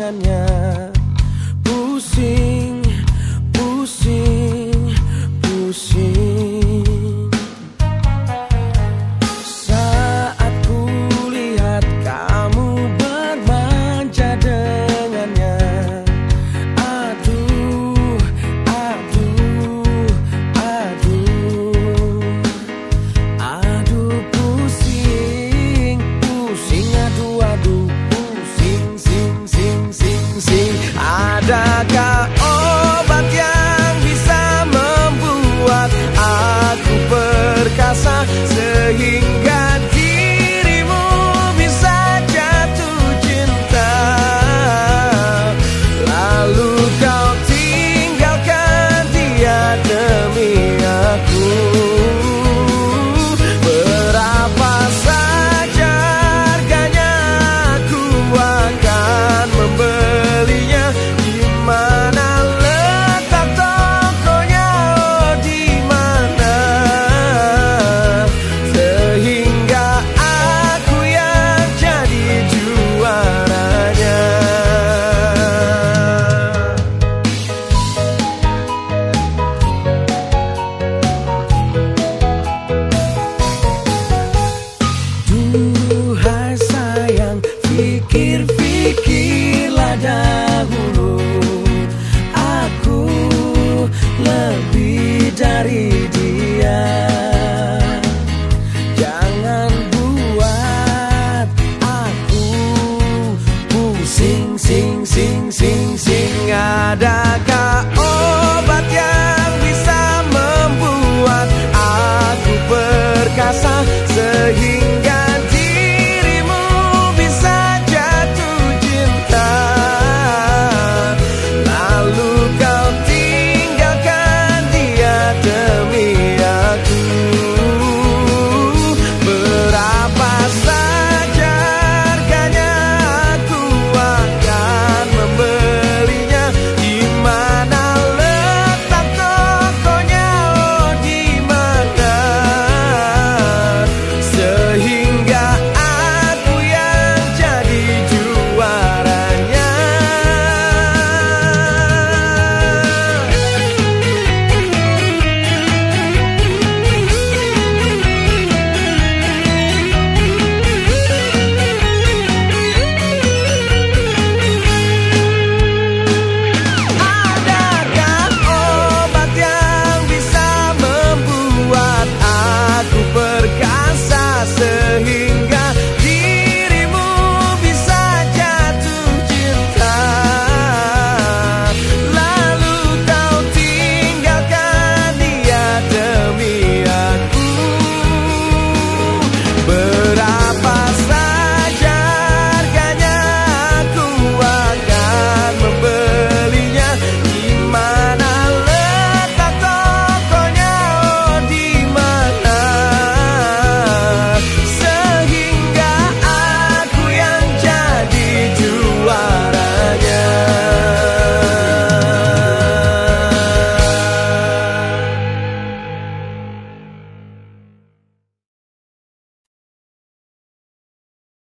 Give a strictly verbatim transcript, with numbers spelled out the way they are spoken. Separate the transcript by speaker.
Speaker 1: dengannya. Pusing, pusing, pusing. Saat ku lihat kamu bermanja dengannya. Aduh, aduh, aduh. Aduh pusing, pusing, aduh, aduh. Pusing, sing, sing, sing, sing. Adakah obat yang bisa membuat aku perkasa sehingga dirimu bisa jatuh cinta, lalu kau tinggalkan dia demi aku? Berapa saja harganya aku akan membelinya. Di mana letak tokonya, oh di mana, sehingga aku yang jadi juaranya. Duhai sayang, pikir-pikirlah dahulu. Aku lebih dari dia. Jangan buat aku pusing, sing, sing, sing, sing. Adakah